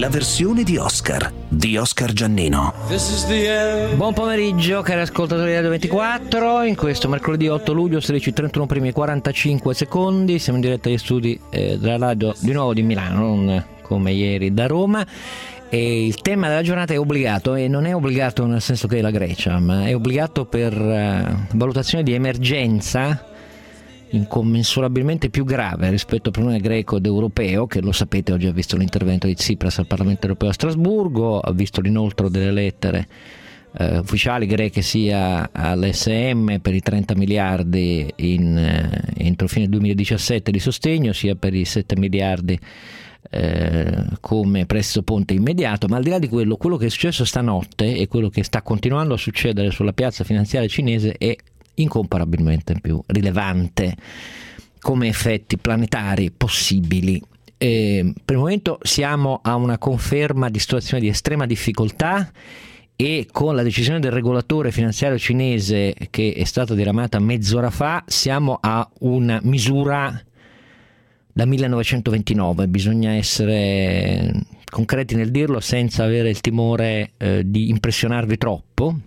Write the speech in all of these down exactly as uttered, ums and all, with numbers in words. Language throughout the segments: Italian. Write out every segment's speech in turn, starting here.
la versione di Oscar di Oscar Giannino. Buon pomeriggio cari ascoltatori di Radio ventiquattro, in questo mercoledì otto luglio sedici e trentuno primi quarantacinque secondi, siamo in diretta agli studi eh, della radio di nuovo di Milano, non come ieri da Roma. E il tema della giornata è obbligato, e non è obbligato nel senso che è la Grecia, ma è obbligato per uh, valutazione di emergenza incommensurabilmente più grave rispetto al problema greco ed europeo, che lo sapete oggi ha visto l'intervento di Tsipras al Parlamento europeo a Strasburgo, ha visto l'inoltro delle lettere eh, ufficiali greche sia all'E S M per i trenta miliardi in, eh, entro fine duemiladiciassette di sostegno, sia per i sette miliardi eh, come prestito ponte immediato. Ma al di là di quello, quello che è successo stanotte e quello che sta continuando a succedere sulla piazza finanziaria cinese è incomparabilmente più rilevante come effetti planetari possibili. E per il momento siamo a una conferma di situazione di estrema difficoltà, e con la decisione del regolatore finanziario cinese che è stata diramata mezz'ora fa siamo a una misura da millenovecentoventinove. Bisogna essere concreti nel dirlo senza avere il timore eh, di impressionarvi troppo.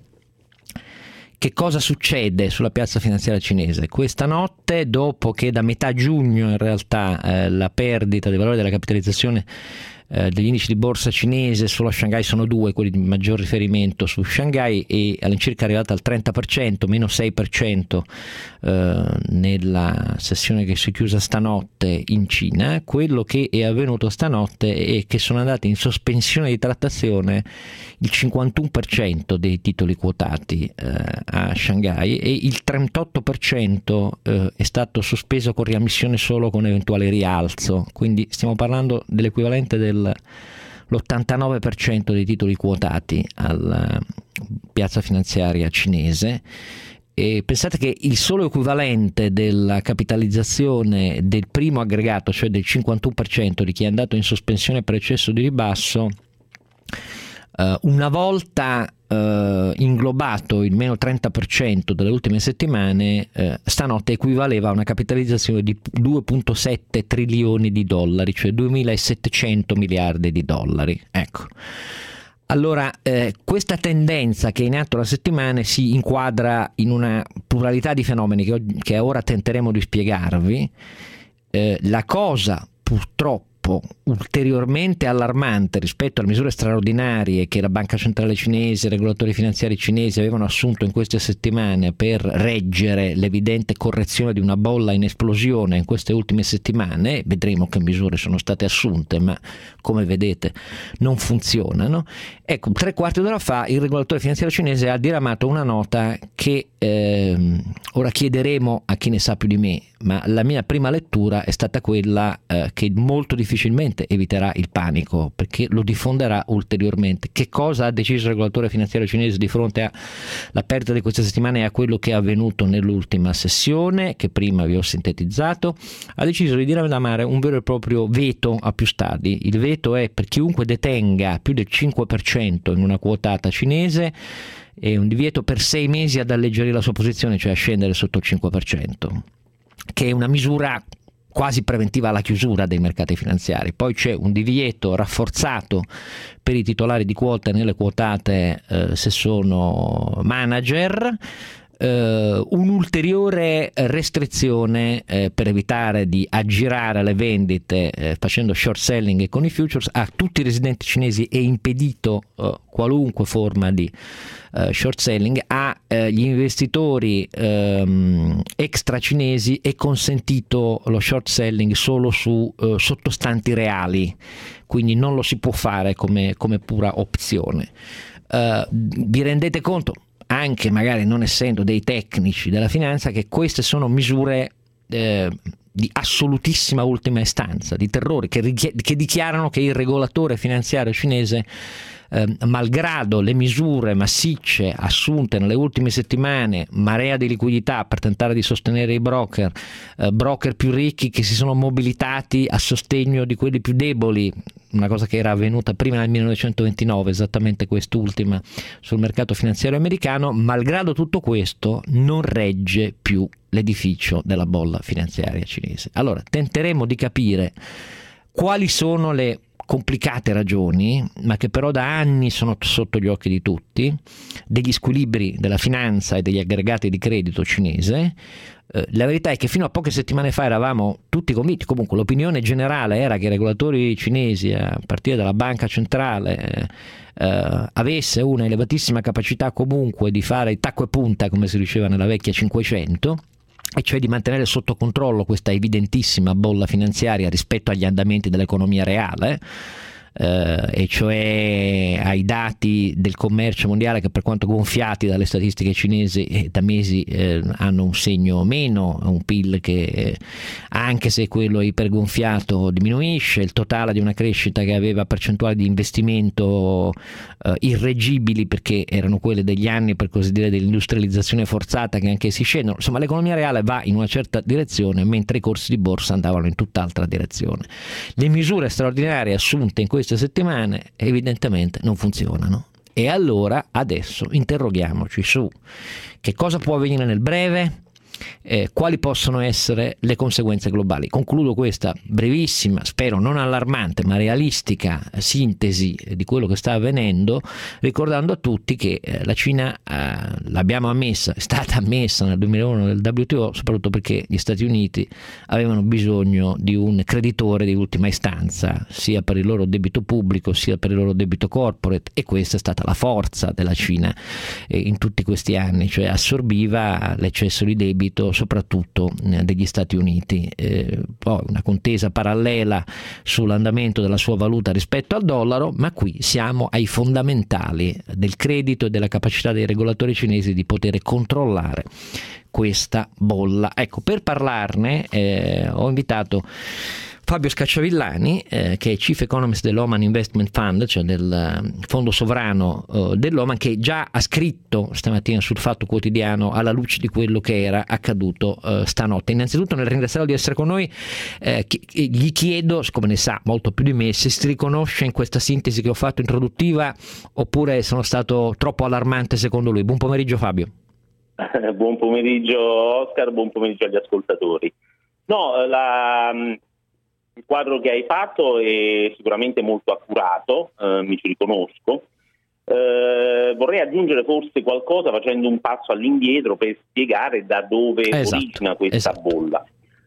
Che cosa succede sulla piazza finanziaria cinese? Questa notte, dopo che da metà giugno in realtà eh, la perdita dei valori della capitalizzazione eh, degli indici di borsa cinese solo a Shanghai sono due, quelli di maggior riferimento su Shanghai, e all'incirca è arrivata al trenta per cento, meno sei per cento eh, nella sessione che si è chiusa stanotte in Cina. Quello che è avvenuto stanotte è che sono andati in sospensione di trattazione il cinquantuno per cento dei titoli quotati eh, a Shanghai, e il trentotto per cento eh, è stato sospeso con riammissione solo con eventuale rialzo, quindi stiamo parlando dell'equivalente dell'ottantanove per cento dei titoli quotati alla piazza finanziaria cinese. E pensate che il solo equivalente della capitalizzazione del primo aggregato, cioè del cinquantuno per cento di chi è andato in sospensione per eccesso di ribasso, Uh, una volta uh, inglobato il meno trenta per cento delle ultime settimane, uh, stanotte equivaleva a una capitalizzazione di due virgola sette trilioni di dollari, cioè duemilasettecento miliardi di dollari. Ecco. Allora, eh, questa tendenza che è in atto da settimane si inquadra in una pluralità di fenomeni che, che ora tenteremo di spiegarvi. Eh, la cosa, purtroppo, ulteriormente allarmante rispetto alle misure straordinarie che la Banca Centrale Cinese e i regolatori finanziari cinesi avevano assunto in queste settimane per reggere l'evidente correzione di una bolla in esplosione in queste ultime settimane. Vedremo che misure sono state assunte, ma come vedete non funzionano. Ecco, tre quarti d'ora fa il regolatore finanziario cinese ha diramato una nota che ehm, ora chiederemo a chi ne sa più di me, ma la mia prima lettura è stata quella eh, che molto difficilmente eviterà il panico, perché lo diffonderà ulteriormente. Che cosa ha deciso il regolatore finanziario cinese di fronte alla perdita di queste settimane e a quello che è avvenuto nell'ultima sessione, che prima vi ho sintetizzato? Ha deciso di diramare un vero e proprio veto a più stadi. Il veto è per chiunque detenga più del cinque per cento in una quotata cinese, e un divieto per sei mesi ad alleggerire la sua posizione, cioè a scendere sotto il cinque per cento, che è una misura quasi preventiva alla chiusura dei mercati finanziari. Poi c'è un divieto rafforzato per i titolari di quote nelle quotate eh, se sono manager, Uh, un'ulteriore restrizione eh, per evitare di aggirare le vendite eh, facendo short selling e con i futures. A tutti i residenti cinesi è impedito uh, qualunque forma di uh, short selling. A uh, gli investitori um, extra cinesi è consentito lo short selling solo su uh, sottostanti reali, quindi non lo si può fare come, come pura opzione. Uh, vi rendete conto, anche magari non essendo dei tecnici della finanza, che queste sono misure eh, di assolutissima ultima istanza, di terrore, che, richie- che dichiarano che il regolatore finanziario cinese, eh, malgrado le misure massicce assunte nelle ultime settimane, marea di liquidità per tentare di sostenere i broker, eh, broker più ricchi che si sono mobilitati a sostegno di quelli più deboli, una cosa che era avvenuta prima nel millenovecentoventinove, esattamente quest'ultima sul mercato finanziario americano, malgrado tutto questo non regge più l'edificio della bolla finanziaria cinese. Allora tenteremo di capire quali sono le complicate ragioni, ma che però da anni sono sotto gli occhi di tutti, degli squilibri della finanza e degli aggregati di credito cinese. Eh, la verità è che fino a poche settimane fa eravamo tutti convinti, comunque l'opinione generale era che i regolatori cinesi, a partire dalla banca centrale, eh, avesse una elevatissima capacità comunque di fare il tacco e punta, come si diceva nella vecchia cinquecento, e cioè di mantenere sotto controllo questa evidentissima bolla finanziaria rispetto agli andamenti dell'economia reale, eh, e cioè ai dati del commercio mondiale che, per quanto gonfiati dalle statistiche cinesi, eh, da mesi eh, hanno un segno meno, un P I L che eh, anche se quello ipergonfiato diminuisce, il totale di una crescita che aveva percentuali di investimento eh, irreggibili perché erano quelle degli anni, per così dire, dell'industrializzazione forzata, che anche si scendono. Insomma, l'economia reale va in una certa direzione mentre i corsi di borsa andavano in tutt'altra direzione. Le misure straordinarie assunte in queste settimane evidentemente non funzionano, e allora adesso interroghiamoci su che cosa può avvenire nel breve, eh, quali possono essere le conseguenze globali. Concludo questa brevissima, spero non allarmante ma realistica sintesi di quello che sta avvenendo, ricordando a tutti che eh, la Cina, eh, l'abbiamo ammessa, è stata ammessa nel duemilauno nel W T O soprattutto perché gli Stati Uniti avevano bisogno di un creditore di ultima istanza, sia per il loro debito pubblico sia per il loro debito corporate, e questa è stata la forza della Cina eh, in tutti questi anni, cioè assorbiva l'eccesso di debito soprattutto degli Stati Uniti. Eh, poi una contesa parallela sull'andamento della sua valuta rispetto al dollaro, ma qui siamo ai fondamentali del credito e della capacità dei regolatori cinesi di poter controllare questa bolla. Ecco, per parlarne eh, ho invitato Fabio Scacciavillani, eh, che è Chief Economist dell'Oman Investment Fund, cioè del fondo sovrano eh, dell'Oman, che già ha scritto stamattina sul Fatto Quotidiano alla luce di quello che era accaduto eh, stanotte. Innanzitutto, nel ringraziarlo di essere con noi, eh, gli chiedo, siccome ne sa molto più di me, se si riconosce in questa sintesi che ho fatto introduttiva oppure sono stato troppo allarmante secondo lui. Buon pomeriggio Fabio. Buon pomeriggio Oscar, buon pomeriggio agli ascoltatori. No, la... il quadro che hai fatto è sicuramente molto accurato, eh, mi ci riconosco. Eh, vorrei aggiungere forse qualcosa facendo un passo all'indietro per spiegare da dove esatto, origina questa esatto. bolla.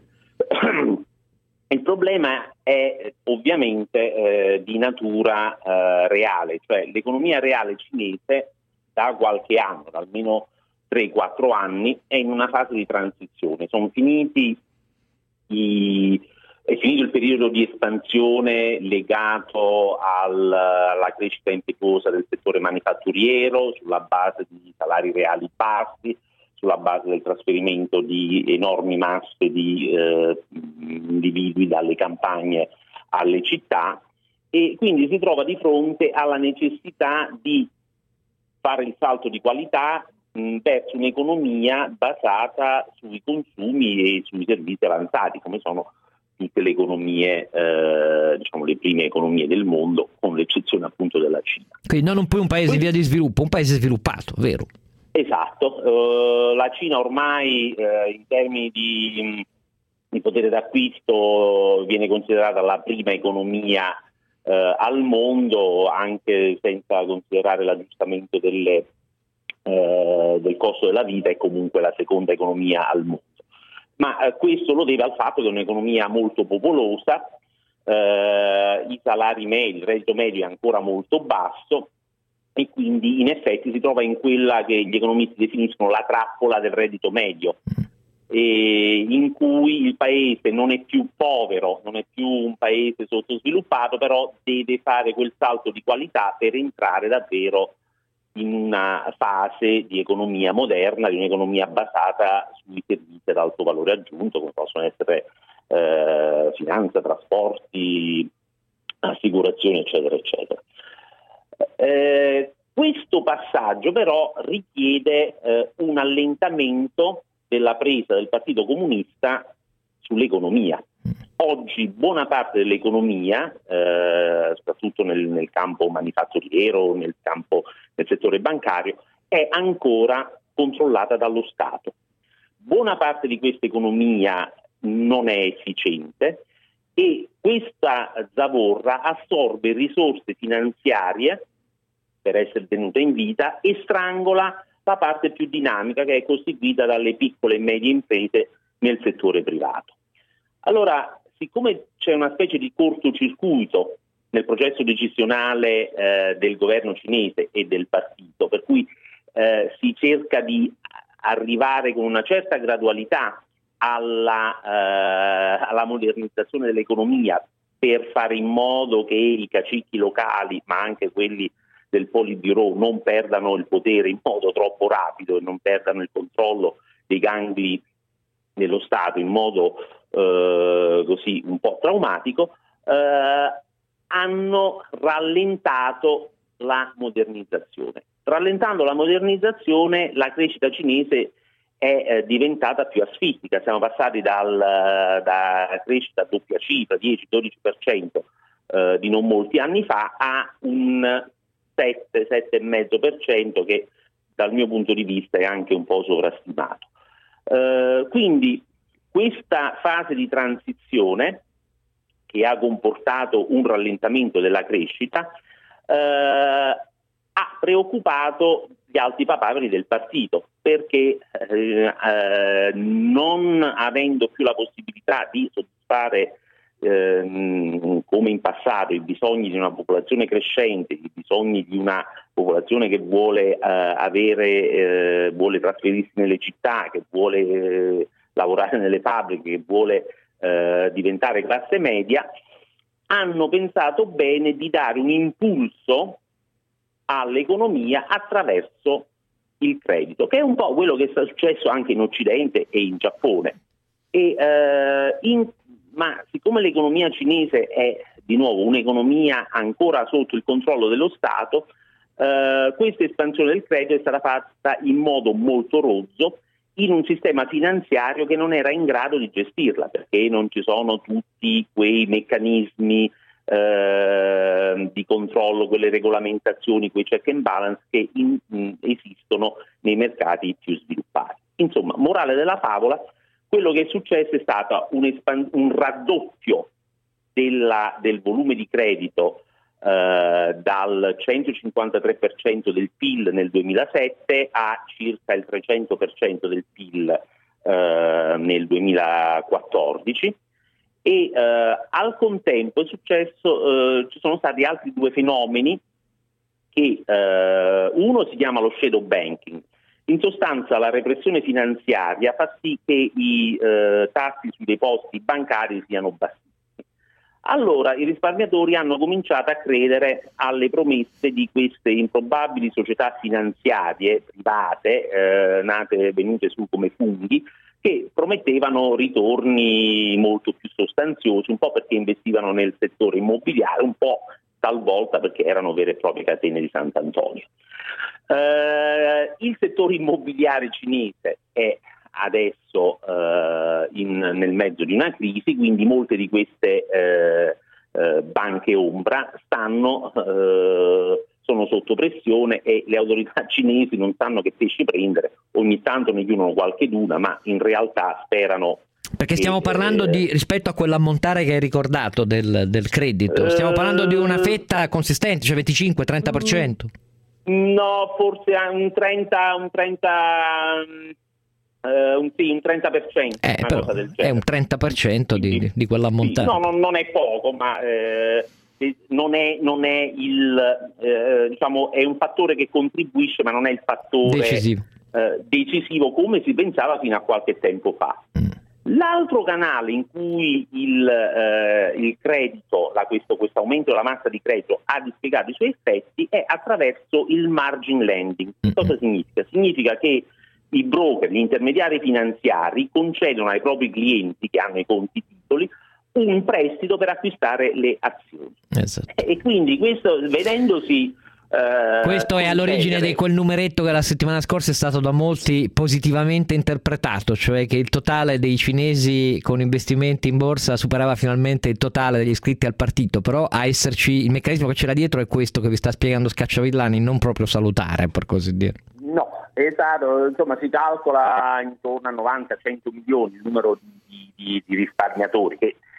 Il problema è ovviamente eh, di natura eh, reale, cioè l'economia reale cinese da qualche anno, da almeno tre quattro anni, è in una fase di transizione. Sono finiti i... È finito il periodo di espansione legato al, alla crescita impetuosa del settore manifatturiero sulla base di salari reali bassi, sulla base del trasferimento di enormi masse di eh, individui dalle campagne alle città, e quindi si trova di fronte alla necessità di fare il salto di qualità mh, verso un'economia basata sui consumi e sui servizi avanzati, come sono tutte le economie, eh, diciamo le prime economie del mondo, con l'eccezione appunto della Cina. Quindi non poi un paese in via di sviluppo, un paese sviluppato, vero? Esatto, uh, la Cina ormai uh, in termini di, di potere d'acquisto viene considerata la prima economia uh, al mondo, anche senza considerare l'aggiustamento delle, uh, del costo della vita, è comunque la seconda economia al mondo. Ma eh, questo lo deve al fatto che è un'economia molto popolosa, eh, i salari medi, il reddito medio è ancora molto basso, e quindi in effetti si trova in quella che gli economisti definiscono la trappola del reddito medio, e in cui il paese non è più povero, non è più un paese sottosviluppato, però deve fare quel salto di qualità per entrare davvero in una fase di economia moderna, di un'economia basata sui servizi ad alto valore aggiunto, come possono essere eh, finanza, trasporti, assicurazioni, eccetera, eccetera. Eh, questo passaggio però richiede eh, un allentamento della presa del Partito Comunista sull'economia. Oggi buona parte dell'economia, eh, soprattutto nel, nel campo manifatturiero, nel campo del settore bancario, è ancora controllata dallo Stato. Buona parte di questa economia non è efficiente e questa zavorra assorbe risorse finanziarie per essere tenuta in vita e strangola la parte più dinamica, che è costituita dalle piccole e medie imprese nel settore privato. Allora, siccome c'è una specie di cortocircuito nel processo decisionale eh, del governo cinese e del partito, per cui eh, si cerca di arrivare con una certa gradualità alla, eh, alla modernizzazione dell'economia per fare in modo che i cacicchi locali, ma anche quelli del Politburo, non perdano il potere in modo troppo rapido e non perdano il controllo dei gangli dello Stato in modo eh, così un po' traumatico, eh, hanno rallentato la modernizzazione. Rallentando la modernizzazione, la crescita cinese è eh, diventata più asfittica. Siamo passati dal, da crescita a doppia cifra, dieci dodici per cento eh, di non molti anni fa, a un sette sette virgola cinque per cento che dal mio punto di vista è anche un po' sovrastimato. Eh, quindi questa fase di transizione, che ha comportato un rallentamento della crescita, eh, ha preoccupato gli alti papaveri del partito, perché eh, eh, non avendo più la possibilità di soddisfare eh, come in passato i bisogni di una popolazione crescente, i bisogni di una popolazione che vuole eh, avere, eh, vuole trasferirsi nelle città, che vuole eh, lavorare nelle fabbriche, che vuole eh, diventare classe media, hanno pensato bene di dare un impulso all'economia attraverso il credito, che è un po' quello che sta successo anche in Occidente e in Giappone. E, eh, in, ma siccome l'economia cinese è di nuovo un'economia ancora sotto il controllo dello Stato, eh, questa espansione del credito è stata fatta in modo molto rozzo, in un sistema finanziario che non era in grado di gestirla, perché non ci sono tutti quei meccanismi eh, di controllo, quelle regolamentazioni, quei check and balance che in, in, esistono nei mercati più sviluppati. Insomma, morale della favola, quello che è successo è stato un, espan- un raddoppio della, del volume di credito Uh, dal centocinquantatré per cento del P I L nel duemilasette a circa il trecento per cento del P I L uh, nel duemilaquattordici e uh, al contempo è successo, uh, ci sono stati altri due fenomeni che uh, uno si chiama lo shadow banking. In sostanza la repressione finanziaria fa sì che i uh, tassi sui depositi bancari siano bassi. Allora i risparmiatori hanno cominciato a credere alle promesse di queste improbabili società finanziarie private, eh, nate venute su come funghi, che promettevano ritorni molto più sostanziosi, un po' perché investivano nel settore immobiliare, un po' talvolta perché erano vere e proprie catene di Sant'Antonio. Eh, il settore immobiliare cinese è adesso eh, in, nel mezzo di una crisi, quindi molte di queste eh, eh, banche ombra stanno, eh, sono sotto pressione e le autorità cinesi non sanno che pesci prendere, ogni tanto ne chiudono qualcheduna, ma in realtà sperano. Perché stiamo che, parlando eh, di, rispetto a quell'ammontare che hai ricordato del, del credito, stiamo eh, parlando di una fetta consistente, cioè venticinque trenta per cento? No, forse un trenta, un trenta Uh, un, sì, un trenta per cento, eh, una però cosa del genere. È un trenta per cento di, di, di quell'ammontare. Sì, no, non, non è poco, ma eh, non è, non è il eh, diciamo è un fattore che contribuisce, ma non è il fattore decisivo, eh, decisivo come si pensava fino a qualche tempo fa. Mm. L'altro canale in cui il, eh, il credito, la, questo, questo aumento della massa di credito ha dispiegato i suoi effetti è attraverso il margin lending. Mm-hmm. Cosa significa? Significa che i broker, gli intermediari finanziari concedono ai propri clienti che hanno i conti titoli un prestito per acquistare le azioni. Esatto. E quindi questo, vedendosi eh, questo è all'origine di quel numeretto che la settimana scorsa è stato da molti positivamente interpretato, cioè che il totale dei cinesi con investimenti in borsa superava finalmente il totale degli iscritti al partito, però a esserci il meccanismo che c'era dietro è questo che vi sta spiegando Scacciavillani, non proprio salutare, per così dire. No, esatto, insomma si calcola intorno a novanta cento milioni il numero di, di, di risparmiatori che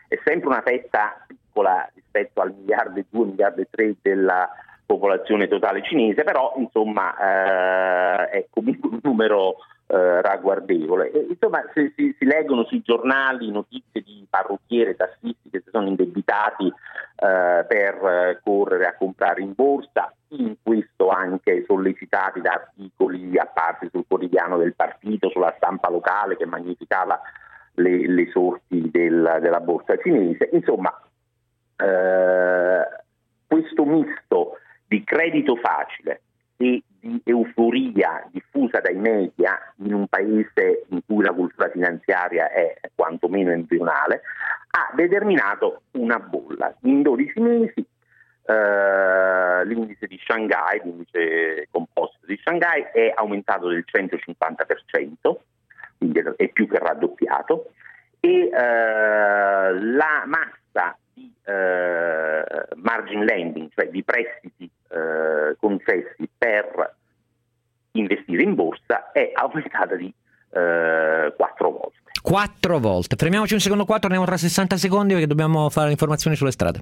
è sempre una fetta piccola rispetto al miliardo e due, miliardo e tre della popolazione totale cinese, però insomma eh, è comunque un numero eh, ragguardevole. E, insomma, se si, si leggono sui giornali notizie di parrucchiere e tassisti che si sono indebitati eh, per correre a comprare in borsa, in questo anche sollecitati da articoli apparsi sul quotidiano del partito, sulla stampa locale che magnificava le, le sorti del, della borsa cinese. Insomma, eh, questo misto di credito facile e di euforia diffusa dai media in un paese in cui la cultura finanziaria è quantomeno embrionale ha determinato una bolla. In dodici mesi Uh, l'indice di Shanghai, l'indice composito di Shanghai è aumentato del centocinquanta per cento, quindi è più che raddoppiato, e uh, la massa di uh, margin lending, cioè di prestiti uh, concessi per investire in borsa, è aumentata di uh, quattro volte. Quattro volte. Fermiamoci un secondo qua, torniamo tra sessanta secondi perché dobbiamo fare informazioni sulle strade.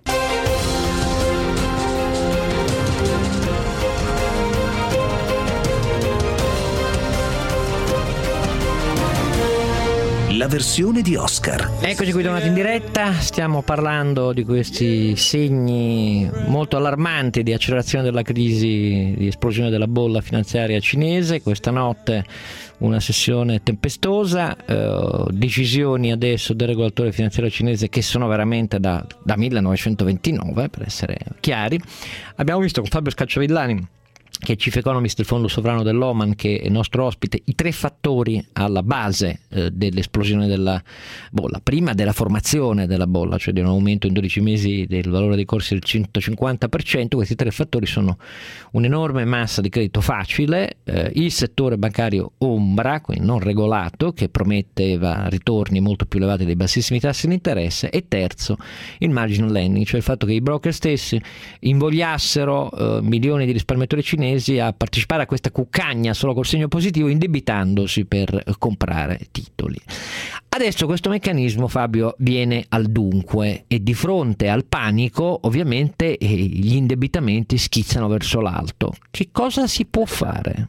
La versione di Oscar. Eccoci qui tornati in diretta, stiamo parlando di questi segni molto allarmanti di accelerazione della crisi, di esplosione della bolla finanziaria cinese. Questa notte una sessione tempestosa, eh, decisioni adesso del regolatore finanziario cinese che sono veramente da, da millenovecentoventinove, per essere chiari. Abbiamo visto con Fabio Scacciavillani, che è Chief Economist del Fondo Sovrano dell'Oman, che è il nostro ospite, i tre fattori alla base eh, dell'esplosione della bolla. Prima della formazione della bolla, cioè di un aumento in dodici mesi del valore dei corsi del centocinquanta per cento. Questi tre fattori sono un'enorme massa di credito facile, eh, il settore bancario ombra, quindi non regolato, che prometteva ritorni molto più elevati dei bassissimi tassi di interesse, e terzo il marginal lending, cioè il fatto che i broker stessi invogliassero eh, milioni di risparmiatori cinesi a partecipare a questa cuccagna solo col segno positivo, indebitandosi per comprare titoli. Adesso questo meccanismo, Fabio, viene al dunque e di fronte al panico ovviamente eh, gli indebitamenti schizzano verso l'alto. Che cosa si può fare?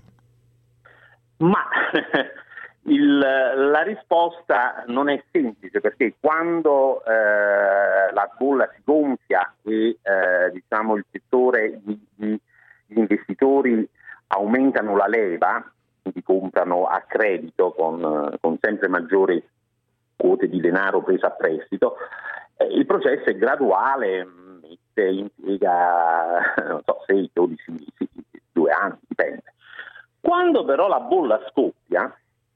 Ma il, la risposta non è semplice, perché quando eh, la bolla si gonfia e eh, diciamo il settore di, di gli investitori aumentano la leva, quindi comprano a credito con, con sempre maggiori quote di denaro preso a prestito, eh, il processo è graduale, mette, impiega non so, sei dodici mesi, due anni, dipende. Quando però la bolla scoppia,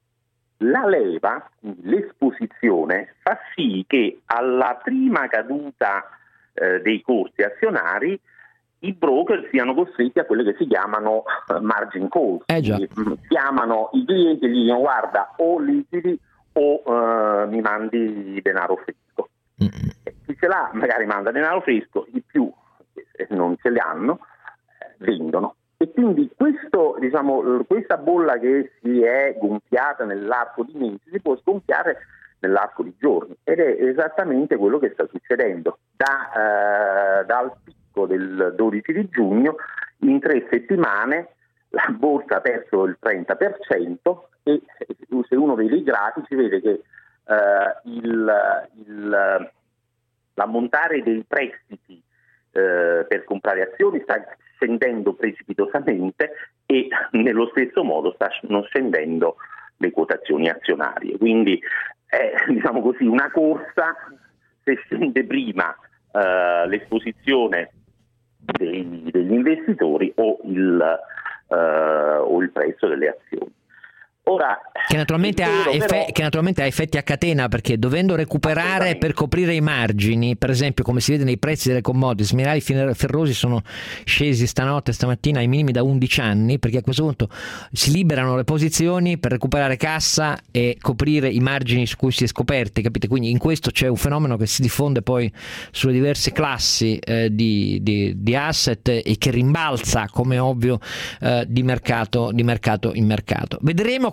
la leva, l'esposizione, fa sì che alla prima caduta eh, dei corsi azionari i broker siano costretti a quelle che si chiamano margin calls. Eh già. Chiamano i clienti e gli dicono: guarda, o liquidi o uh, mi mandi denaro fresco. Mm-hmm. Chi ce l'ha magari manda denaro fresco, i più se non ce li hanno eh, vendono. E quindi questo, diciamo, questa bolla che si è gonfiata nell'arco di mesi si può sgonfiare nell'arco di giorni, ed è esattamente quello che sta succedendo. Da, uh, dal del dodici di giugno, in tre settimane la borsa ha perso il trenta per cento, e se uno vede i grafici vede che uh, il, il, l'ammontare dei prestiti uh, per comprare azioni sta scendendo precipitosamente, e nello stesso modo stanno scendendo le quotazioni azionarie. Quindi è, diciamo così, una corsa: se scende prima uh, l'esposizione Dei, degli investitori o il, uh, o il prezzo delle azioni. Ora, che naturalmente, ha vero, effe- però, che naturalmente ha effetti a catena, perché dovendo recuperare per coprire i margini, per esempio come si vede nei prezzi delle commodities, i minerali ferrosi sono scesi stanotte, stamattina ai minimi da undici anni, perché a questo punto si liberano le posizioni per recuperare cassa e coprire i margini su cui si è scoperti, capite? Quindi in questo c'è un fenomeno che si diffonde poi sulle diverse classi eh, di, di, di asset, e che rimbalza, come ovvio, eh, di mercato, di mercato in mercato. Vedremo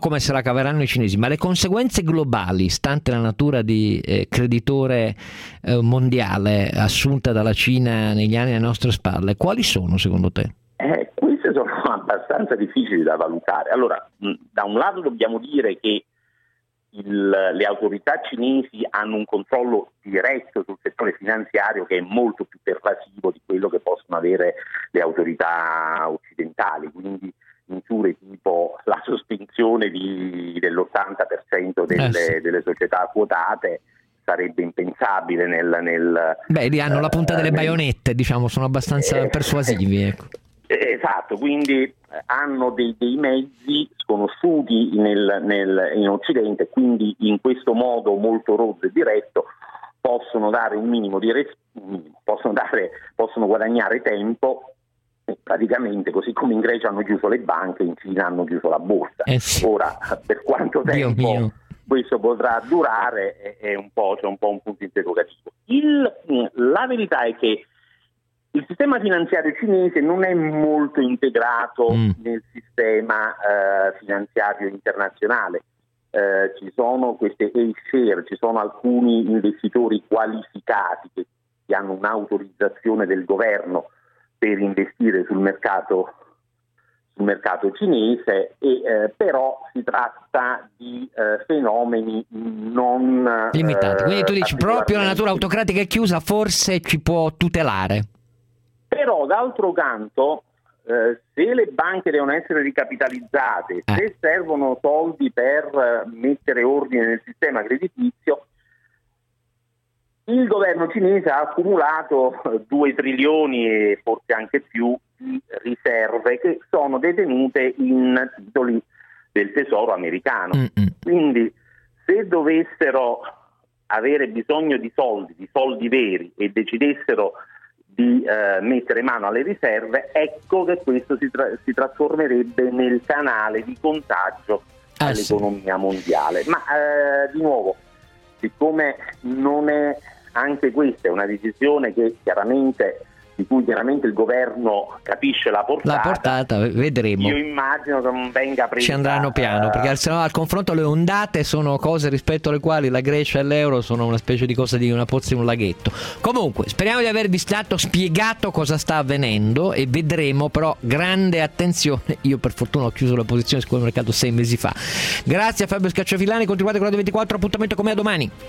come se la caveranno i cinesi, ma le conseguenze globali, stante la natura di eh, creditore eh, mondiale assunta dalla Cina negli anni alle nostre spalle, quali sono secondo te? Eh, queste sono abbastanza difficili da valutare. Allora, mh, da un lato dobbiamo dire che il, le autorità cinesi hanno un controllo diretto sul settore finanziario che è molto più pervasivo di quello che possono avere le autorità occidentali, quindi misure tipo la sospensione di, dell'ottanta per cento delle, eh sì. delle società quotate sarebbe impensabile nel... nel Beh, lì hanno uh, la punta delle nel, baionette, diciamo, sono abbastanza eh, persuasivi, ecco. Esatto, quindi hanno dei, dei mezzi sconosciuti nel, nel, in Occidente, quindi in questo modo molto rozzo e diretto possono dare un minimo di res- possono, dare, possono guadagnare tempo, e praticamente così come in Grecia hanno chiuso le banche, in Cina hanno chiuso la borsa. Eh sì. Ora, per quanto tempo questo potrà durare è, è un po', c'è un po' un punto interrogativo. Il, la verità è che il sistema finanziario cinese non è molto integrato mm. nel sistema eh, finanziario internazionale. Eh, ci sono queste A-share, ci sono alcuni investitori qualificati che, che hanno un'autorizzazione del governo per investire sul mercato, sul mercato cinese, e, eh, però si tratta di eh, fenomeni non limitati. Quindi tu eh, dici proprio la natura autocratica e chiusa forse ci può tutelare. Però d'altro canto, eh, se le banche devono essere ricapitalizzate, eh. se servono soldi per eh, mettere ordine nel sistema creditizio, il governo cinese ha accumulato due trilioni e forse anche più di riserve che sono detenute in titoli del tesoro americano. Mm-hmm. Quindi se dovessero avere bisogno di soldi, di soldi veri, e decidessero di eh, mettere mano alle riserve, ecco che questo si, tra- si trasformerebbe nel canale di contagio ah, all'economia sì. mondiale. Ma eh, di nuovo, siccome non è, anche questa è una decisione che chiaramente di cui chiaramente il governo capisce la portata, la portata vedremo. Io immagino che non venga presa, ci andranno piano, perché se no al confronto le ondate sono cose rispetto alle quali la Grecia e l'euro sono una specie di cosa di una pozza in un laghetto. Comunque speriamo di avervi stato spiegato cosa sta avvenendo e vedremo, però grande attenzione. Io per fortuna ho chiuso la posizione sul mercato sei mesi fa. Grazie a Fabio Scacciafilani, continuate con Radio ventiquattro, appuntamento con me a domani.